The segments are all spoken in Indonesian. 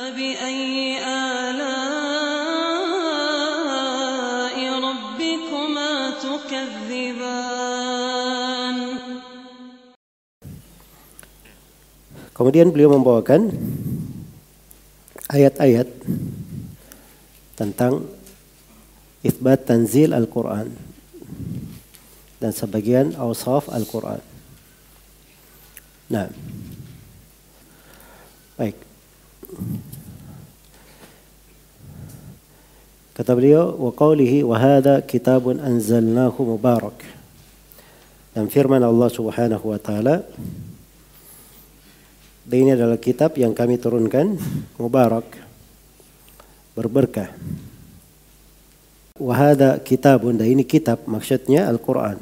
فبأي آلاء ربكما تكذبان. Kemudian beliau membawakan ayat-ayat tentang itsbat tanzil Al-Quran dan sebagian awsaf Al-Quran. Nah, baik. Kata beliau, wa qawlihi wa hadha kitabun anzalnahu mubarak. Dan firman Allah Subhanahu wa taala, dan ini adalah kitab yang kami turunkan mubarak, berberkah. Wa hadha kitabun, dan ini kitab maksudnya Al-Quran.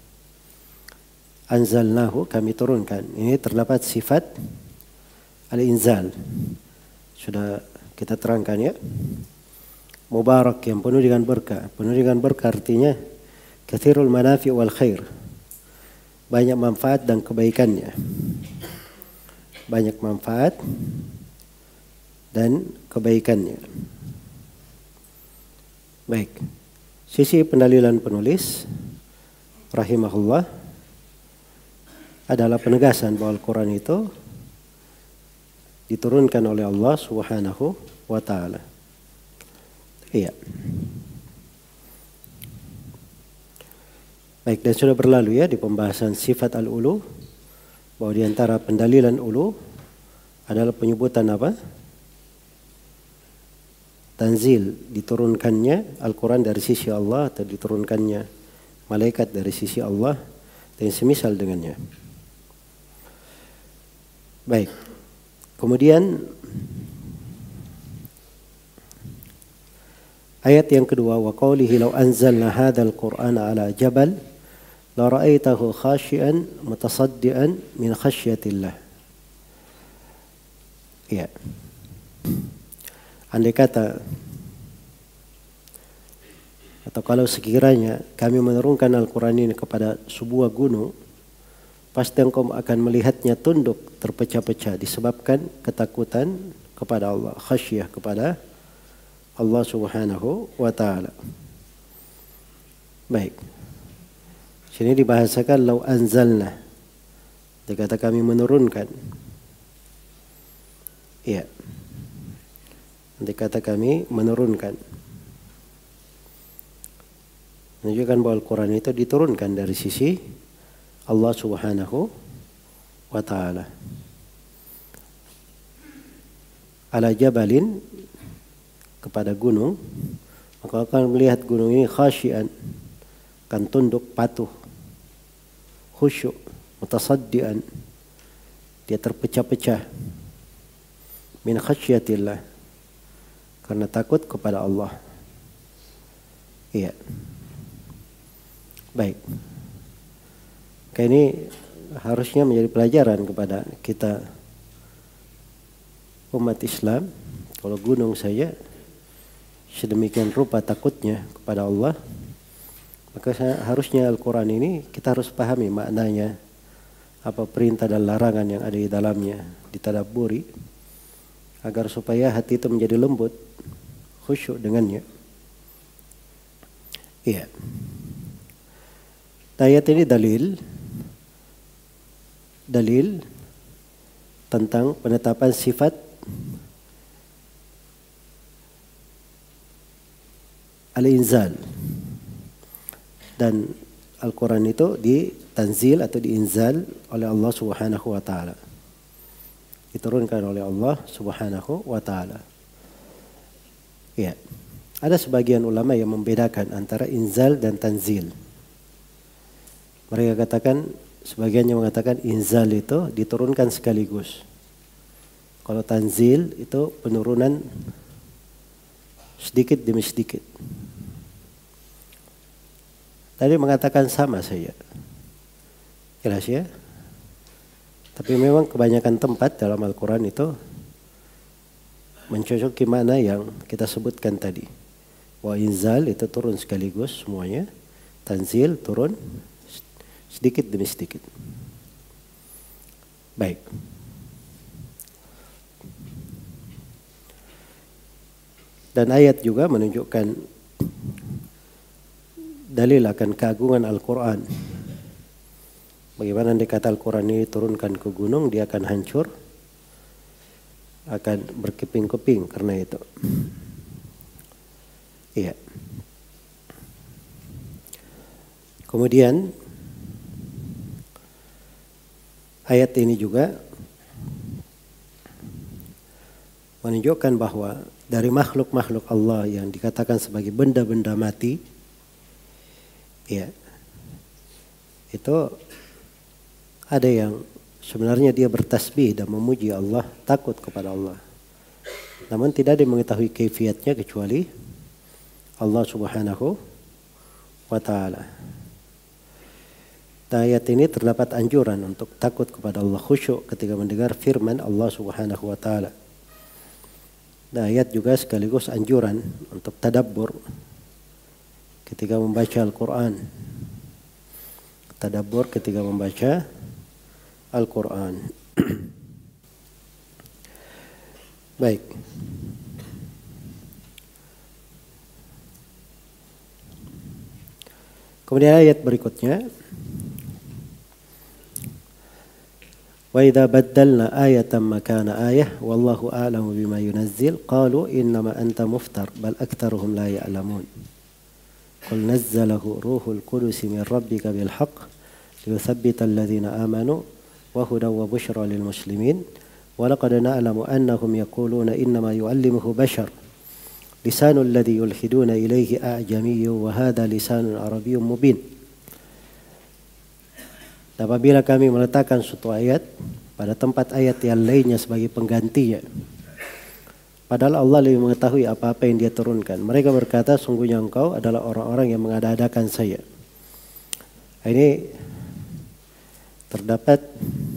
Anzalnahu, kami turunkan. Ini terdapat sifat al-inzal. Sudah kita terangkan ya. Mubarak, yang penuh dengan berkah. Penuh dengan berkah artinya katsirul manafi wal khair. Banyak manfaat dan kebaikannya. Banyak manfaat dan kebaikannya. Baik. Sisi pendalilan penulis rahimahullah adalah penegasan bahwa Al-Quran itu diturunkan oleh Allah Subhanahu wa taala. Iya. Baik, dan sudah berlalu ya di pembahasan sifat al-ulu, bahwa di antara pendalilan ulu adalah penyebutan apa? Tanzil, diturunkannya Al-Quran dari sisi Allah atau diturunkannya malaikat dari sisi Allah dan semisal dengannya. Baik. Kemudian ayat yang kedua, wa qawlihi law anzalna hadzal qur'ana ala jabal la ra'aitahu khashi'an mutasaddian min khasyatillah. Ya. Andai kata atau kalau sekiranya kami menurunkan Al-Quran ini kepada sebuah gunung, pasti engkau akan melihatnya tunduk terpecah-pecah disebabkan ketakutan kepada Allah, khasyah kepada Allah Subhanahu wa taala. Baik. Sini dibahasakan lau anzalna. Dikata kami menurunkan. Iya. Dikata kami menurunkan. Menunjukkan bahwa Al-Quran itu diturunkan dari sisi Allah Subhanahu wa taala. Ala jabalin, kepada gunung, maka akan melihat gunung ini khasyian, akan tunduk patuh, khusyuk, mutasaddian, dia terpecah-pecah min khasyatillah, karena takut kepada Allah. Iya. Baik. Ini harusnya menjadi pelajaran kepada kita umat Islam. Kalau gunung saja sedemikian rupa takutnya kepada Allah, maka harusnya Al-Quran ini kita harus pahami maknanya, apa perintah dan larangan yang ada di dalamnya, ditadabburi, agar supaya hati itu menjadi lembut, khusyuk dengannya. Iya. Ayat ini dalil tentang penetapan sifat al-inzal, dan Al-Quran itu ditanzil atau diinzal oleh Allah Subhanahu wa taala, diturunkan oleh Allah Subhanahu wa taala. Ya, ada sebagian ulama yang membedakan antara inzal dan tanzil. Mereka katakan, sebagian yang mengatakan inzal itu diturunkan sekaligus. Kalau tanzil itu penurunan sedikit demi sedikit. Tadi mengatakan sama saja. Jelas ya? Tapi memang kebanyakan tempat dalam Al-Quran itu mencocoki mana yang kita sebutkan tadi. Wa inzal itu turun sekaligus semuanya. Tanzil turun sedikit demi sedikit. Baik. Dan ayat juga menunjukkan dalil akan keagungan Al-Quran. Bagaimana andai kata Al-Quran ini turunkan ke gunung, dia akan hancur, akan berkeping-keping karena itu. Iya. Kemudian ayat ini juga menunjukkan bahwa dari makhluk-makhluk Allah yang dikatakan sebagai benda-benda mati, ya, itu ada yang sebenarnya dia bertasbih dan memuji Allah, takut kepada Allah. Namun tidak ada yang mengetahui kaifiatnya kecuali Allah Subhanahu wa ta'ala. Dan ayat ini terdapat anjuran untuk takut kepada Allah, khusyuk ketika mendengar firman Allah Subhanahu wa ta'ala. Dan ayat juga sekaligus anjuran untuk tadabbur ketika membaca Al-Quran. Tadabbur ketika membaca Al-Quran. Baik. Kemudian ayat berikutnya. Wa idza baddalna ayatan makana ayah wallahu a'lamu bima yunazzil qalu innama anta muftar bal aktsaruhum la ya'lamun. Qul nazzalahu ruhul qudus min rabbika bil haqq liyuthabbita alladhina amanu wa hudan wa bushra lil muslimin wa laqad na'lamu annahum yaquluna innama yu'allimuhu bashar lisanul ladzi yulhiduna ilayhi a'jamiyyun wa hadha lisanun arabiyyun mubin. Apabila kami meletakkan suatu ayat pada tempat ayat yang lainnya sebagai penggantinya, padahal Allah lebih mengetahui apa-apa yang dia turunkan, mereka berkata sungguhnya engkau adalah orang-orang yang mengada-adakan saya. Ini terdapat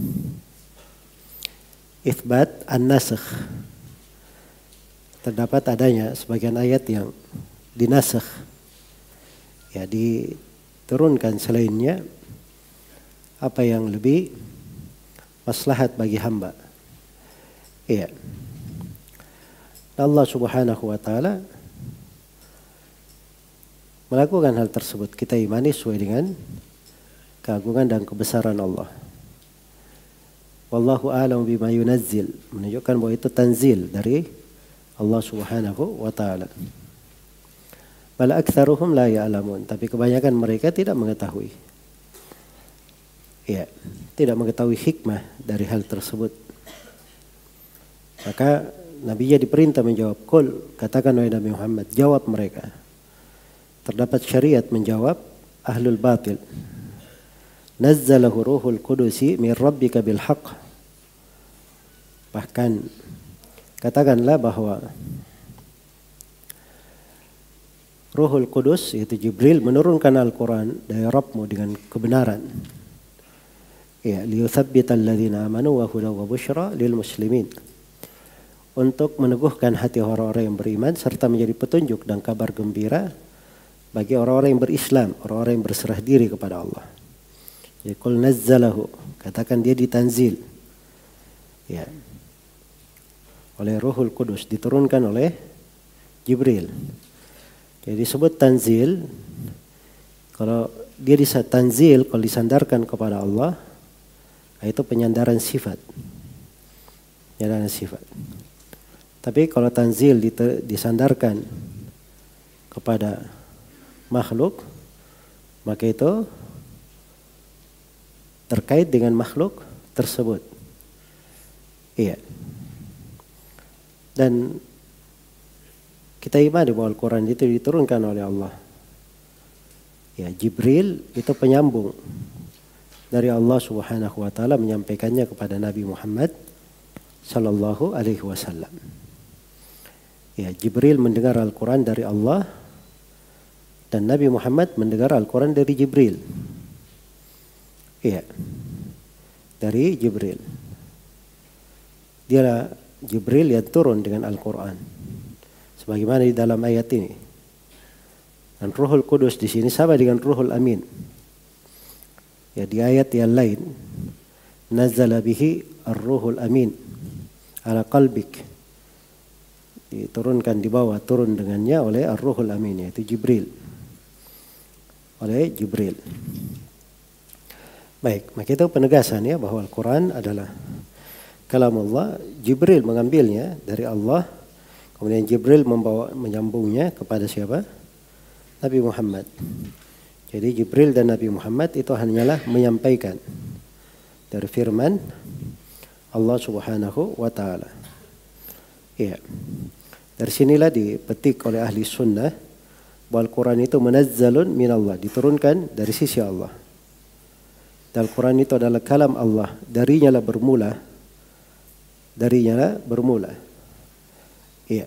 itsbat an-nasakh. Terdapat adanya sebagian ayat yang dinasakh, ya, diturunkan selainnya apa yang lebih maslahat bagi hamba. Iya. Allah Subhanahu wa ta'ala melakukan hal tersebut. Kita imani sesuai dengan keagungan dan kebesaran Allah. Wallahu a'lamu bima yunazzil, menunjukkan bahwa itu tanzil dari Allah Subhanahu wa ta'ala. Bal aktsaruhum la ya'lamun, tapi kebanyakan mereka tidak mengetahui. Ya, tidak mengetahui hikmah dari hal tersebut. Maka Nabi diperintah menjawab, "Qul," katakan oleh Nabi Muhammad, jawab mereka. Terdapat syariat menjawab ahlul batil. Nazzalahu ruhul qudusi min rabbika bil haqq. Bahkan katakanlah bahwa Ruhul Qudus, yaitu Jibril, menurunkan Al-Quran dari Rabbmu dengan kebenaran. Ya, liyuthabbital ladzina amanu wa hudan wa busyra lil muslimin. Untuk meneguhkan hati orang-orang yang beriman serta menjadi petunjuk dan kabar gembira bagi orang-orang yang berislam, orang-orang yang berserah diri kepada Allah. Ya, qul nazzalahu, katakan dia ditanzil. Ya. Oleh Ruhul Qudus, diturunkan oleh Jibril. Jadi disebut tanzil. Kalau dia tanzil, kalau disandarkan kepada Allah, itu penyandaran sifat. Penyandaran sifat. Tapi kalau tanzil disandarkan kepada makhluk, maka itu terkait dengan makhluk tersebut. Iya. Dan kita imani bahwa Al-Quran itu diturunkan oleh Allah. Ya, Jibril itu penyambung dari Allah Subhanahu wa ta'ala menyampaikannya kepada Nabi Muhammad sallallahu alaihi wasallam. Ya, Jibril mendengar Al-Quran dari Allah dan Nabi Muhammad mendengar Al-Quran dari Jibril. Iya. Dari Jibril. Dia Jibril yang turun dengan Al-Quran. Sebagaimana di dalam ayat ini. Dan Ruhul Qudus di sini sama dengan Ruhul Amin. Ya, di ayat yang lain, nazzala bihi ar-ruhul amin ala qalbik diturunkan di bawah, turun dengannya oleh Ar-Ruhul Amin, yaitu Jibril. Oleh Jibril. Baik, maka itu penegasan ya bahwa Al-Quran adalah kalam Allah. Jibril mengambilnya dari Allah, kemudian Jibril menyambungnya kepada siapa? Nabi Muhammad. Jadi Jibril dan Nabi Muhammad itu hanyalah menyampaikan dari firman Allah Subhanahu wa taala. Iya. Dari sinilah dipetik oleh ahli sunnah bahwa Al-Quran itu munazzalun minallah, diturunkan dari sisi Allah. Dan Al-Quran itu adalah kalam Allah, darinya lah bermula. Iya.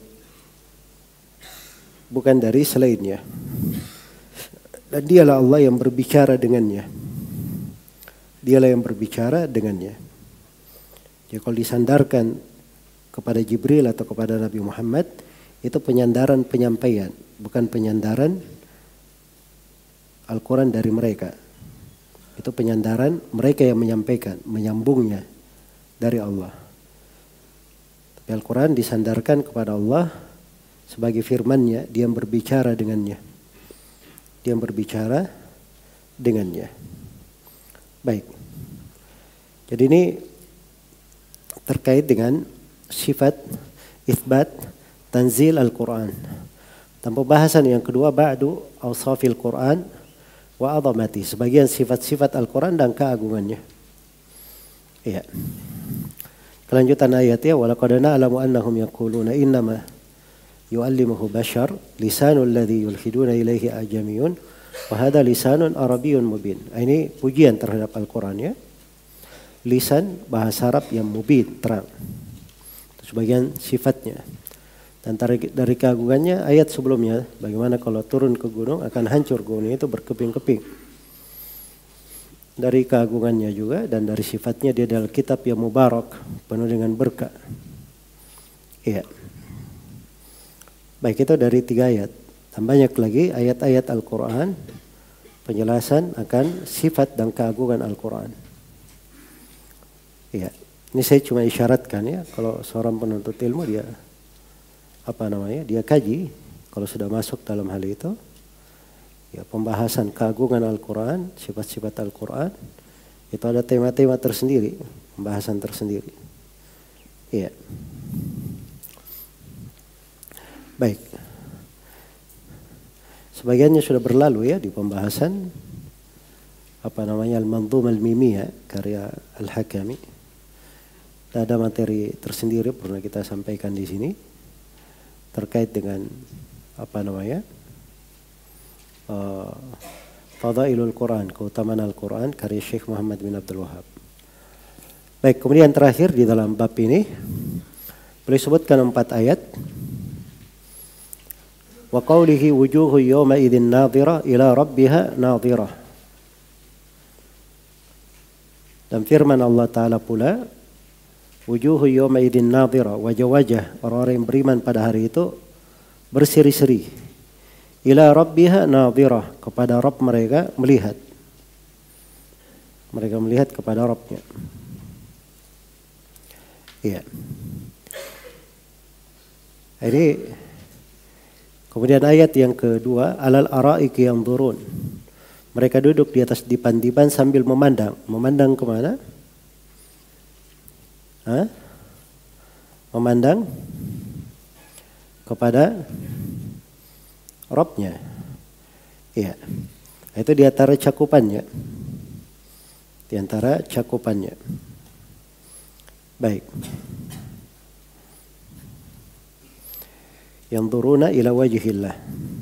Bukan dari selainnya. Dan dialah Allah yang berbicara dengannya. Dialah yang berbicara dengannya. Jadi kalau disandarkan kepada Jibril atau kepada Nabi Muhammad, itu penyandaran penyampaian, bukan penyandaran Al-Quran dari mereka. Itu penyandaran mereka yang menyampaikan, menyambungnya dari Allah. Tapi Al-Quran disandarkan kepada Allah sebagai firman-Nya, Dia yang berbicara dengannya. Dia yang berbicara dengannya. Baik. Jadi ini terkait dengan sifat itsbat tanzil Al-Quran. Dan pembahasan yang kedua, ba'du awsafil Quran wa azamati, sebagian sifat-sifat Al-Quran dan keagungannya. Iya. Kelanjutan ayatnya, walaqad na'lamu annahum yaquluna innama yu'allimuhu bashar lisanul ladzi yulhiduna ilaihi ajamiyun wa hadha lisanun arabiyyun mubin. Ini pujian terhadap Al-Quran ya. Lisan bahasa Arab yang mubin, terang. Sebagian sifatnya. Dan dari keagungannya ayat sebelumnya, bagaimana kalau turun ke gunung akan hancur gunung itu berkeping-keping. Dari keagungannya juga dan dari sifatnya dia adalah kitab yang mubarak, penuh dengan berkah. Iya. Baik, itu dari 3 ayat. Dan banyak lagi ayat-ayat Al-Quran penjelasan akan sifat dan keagungan Al-Quran. Iya. Ini saya cuma isyaratkan ya, kalau seorang penuntut ilmu dia dia kaji, kalau sudah masuk dalam hal itu, ya pembahasan keagungan Al-Quran, sifat-sifat Al-Quran, itu ada tema-tema tersendiri, pembahasan tersendiri. Iya. Baik. Sebagiannya sudah berlalu ya di pembahasan Al-Manzumah Al-Mimiyah karya Al-Hakami. Ada materi tersendiri pernah kita sampaikan di sini terkait dengan Fadailul Quran, keutamaan Al-Quran karya Syekh Muhammad bin Abdul Wahab. Baik, kemudian terakhir di dalam bab ini boleh sebutkan 4 ayat. Wa qawlihi wujuhu yawma idzin nadhira ila rabbiha nadhira. Dan firman Allah Ta'ala pula, wujuhu yawma idzin nadhira, wajah-wajah orang-orang yang beriman pada hari itu berseri-seri. Ila rabbiha nadhira, kepada Rabb mereka melihat. Mereka melihat kepada Rabbnya. Iya. Ini kemudian ayat yang kedua, alal araiki yanzurun. Mereka duduk di atas dipan-dipan sambil memandang. Memandang kemana? Memandang kepada Rabbnya. Iya. Itu di antara cakupannya. Di antara cakupannya. Baik. Yanzuruna ila wajhillah.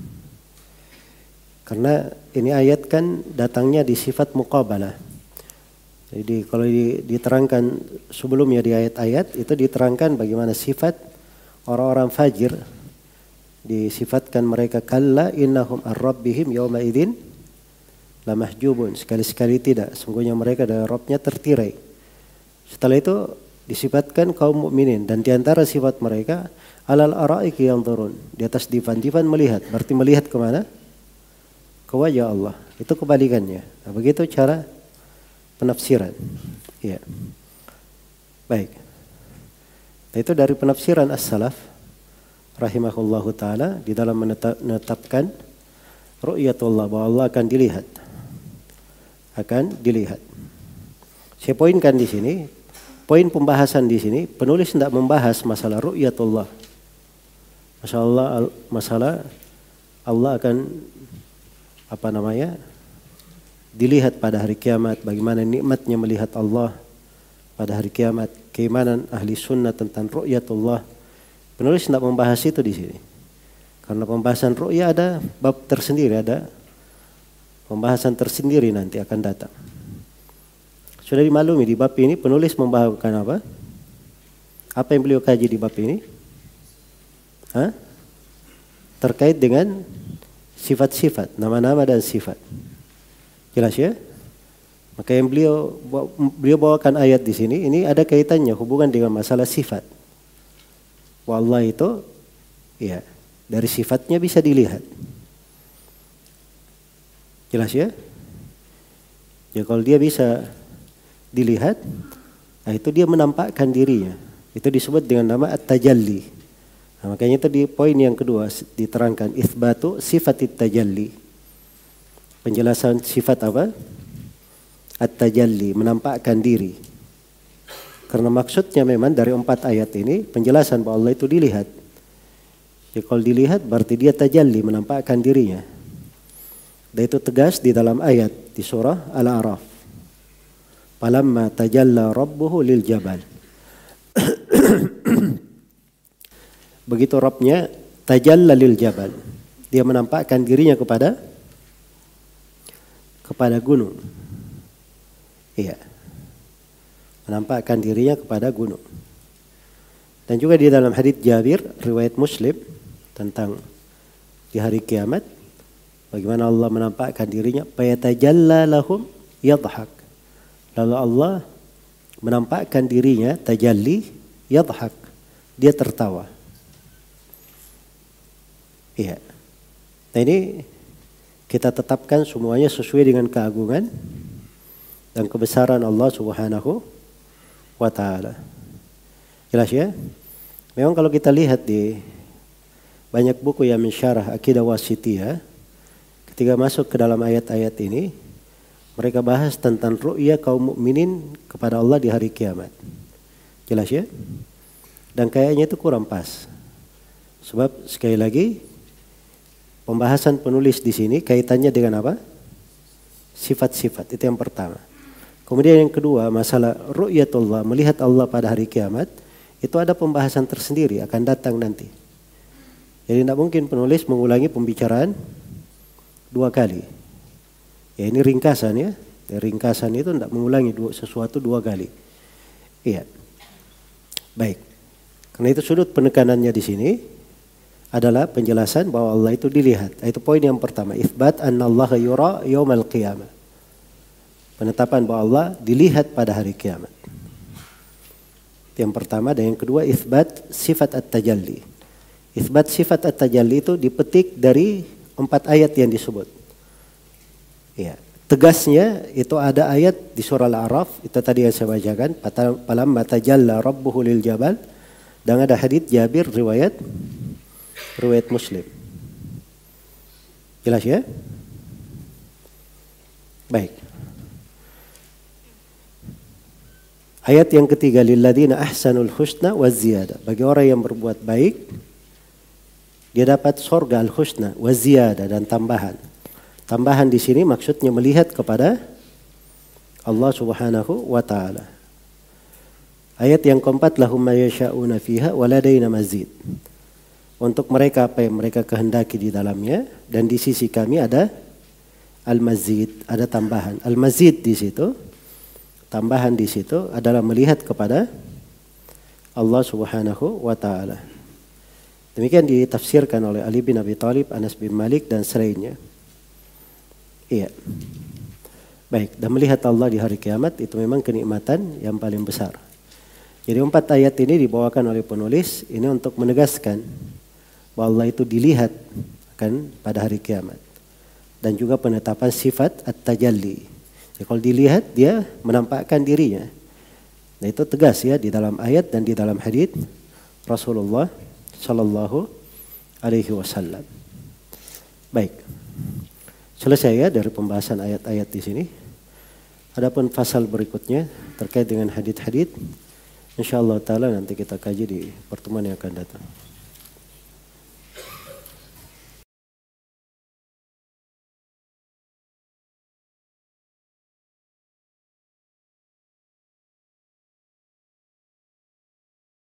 Karena ini ayat kan datangnya di sifat muqabalah. Jadi kalau diterangkan sebelumnya di ayat-ayat itu diterangkan bagaimana sifat orang-orang fajir, disifatkan mereka kalla innahum ar-rabbihim yawma idzin lamahjubun, sekali-sekali tidak, sungguhnya mereka dari Rabbnya tertirai. Setelah itu disifatkan kaum mukminin dan diantara sifat mereka alal araiki yanzurun, di atas divan-divan melihat, berarti melihat kemana? Ke wajah Allah. Itu kebalikannya. Nah, begitu cara penafsiran. Ya. Baik. Nah, itu dari penafsiran as-salaf. rahimahullahu taala di dalam menetapkan ru'yatullah, bahwa Allah akan dilihat. Akan dilihat. Saya poinkan di sini, poin pembahasan di sini, penulis tidak membahas masalah ru'yatullah. Masalah Allah akan dilihat pada hari kiamat, bagaimana nikmatnya melihat Allah pada hari kiamat, keimanan ahli sunnah tentang ru'yatullah. Penulis tidak membahas itu di sini. Karena pembahasan ru'ya ada bab tersendiri, ada pembahasan tersendiri nanti akan datang. Sudah dimaklumi di bab ini penulis membawakan apa? Apa yang beliau kaji di bab ini? Terkait dengan sifat-sifat, nama-nama dan sifat. Jelas ya? Maka yang beliau bawakan ayat di sini, ini ada kaitannya hubungan dengan masalah sifat. Wallah itu, ya, dari sifatnya bisa dilihat. Jelas ya? Ya kalau dia bisa dilihat, itu dia menampakkan dirinya. Itu disebut dengan nama at-tajalli. Nah, makanya itu di poin yang kedua diterangkan itsbatu sifatit tajalli. Penjelasan sifat apa? At-tajalli, menampakkan diri. Karena maksudnya memang dari 4 ayat ini penjelasan bahwa Allah itu dilihat. Ya, kalau dilihat berarti dia tajalli, menampakkan dirinya. Dan itu tegas di dalam ayat di surah Al-A'raf. Falamma tajalla rabbuhu lil jabal. Begitu Rabbnya tajalla lil jabal, dia menampakkan dirinya kepada gunung. Iya. Menampakkan dirinya kepada gunung. Dan juga di dalam hadits Jabir riwayat Muslim tentang di hari kiamat, bagaimana Allah menampakkan dirinya, fayatajalla lahum yadhak. Lalu Allah menampakkan dirinya, tajalli, yadhak, dia tertawa. Iya. Nah ini kita tetapkan semuanya sesuai dengan keagungan dan kebesaran Allah Subhanahu wa ta'ala. Jelas ya? Memang kalau kita lihat di banyak buku yang mensyarah Aqidah Wasithiyah, ketika masuk ke dalam ayat-ayat ini, mereka bahas tentang ru'ya kaum mukminin kepada Allah di hari kiamat. Jelas ya? Dan kayaknya itu kurang pas. Sebab sekali lagi pembahasan penulis di sini kaitannya dengan apa? Sifat-sifat, itu yang pertama. Kemudian yang kedua, masalah ru'yatullah, melihat Allah pada hari kiamat, itu ada pembahasan tersendiri akan datang nanti. Jadi tidak mungkin penulis mengulangi pembicaraan 2 kali. Ya ini ringkasan ya. Ringkasan itu tidak mengulangi sesuatu 2 kali. Iya. Baik. Karena itu sudut penekanannya di sini adalah penjelasan bahwa Allah itu dilihat. Itu poin yang pertama. Itsbat annallaha yura yaumal qiyamah. Penetapan bahwa Allah dilihat pada hari kiamat. Yang pertama, dan yang kedua itsbat sifat at-tajalli. Itsbat sifat at-tajalli itu dipetik dari 4 ayat yang disebut. Ya, tegasnya itu ada ayat di surah Al-A'raf, itu tadi yang saya bacakan, falamma tajalla rabbuhu lil jabal, dan ada hadits Jabir riwayat Muslim. Jelas ya? Baik. Ayat yang ketiga, lilladzina ahsanul husna wa ziyadah. Bagi orang yang berbuat baik, dia dapat surga al-husna wa ziyadah, dan tambahan. Tambahan di sini maksudnya melihat kepada Allah Subhanahu wa taala. Ayat yang keempat, lahum ma yasha'una fiha wa ladaina mazid. Untuk mereka apa yang mereka kehendaki di dalamnya, dan di sisi kami ada al-mazid, ada tambahan. Al-mazid di situ, tambahan di situ adalah melihat kepada Allah Subhanahu wa taala. Demikian ditafsirkan oleh Ali bin Abi Thalib, Anas bin Malik dan selainnya. Iya. Baik, dan melihat Allah di hari kiamat itu memang kenikmatan yang paling besar. Jadi 4 ayat ini dibawakan oleh penulis ini untuk menegaskan bahwa Allah itu dilihat kan pada hari kiamat. Dan juga penetapan sifat at-tajalli. Jadi kalau dilihat dia menampakkan dirinya. Nah itu tegas ya di dalam ayat dan di dalam hadits Rasulullah sallallahu alaihi wasallam. Baik. Selesai ya dari pembahasan ayat-ayat di sini. Adapun pasal berikutnya terkait dengan hadits-hadits, insyaallah taala nanti kita kaji di pertemuan yang akan datang.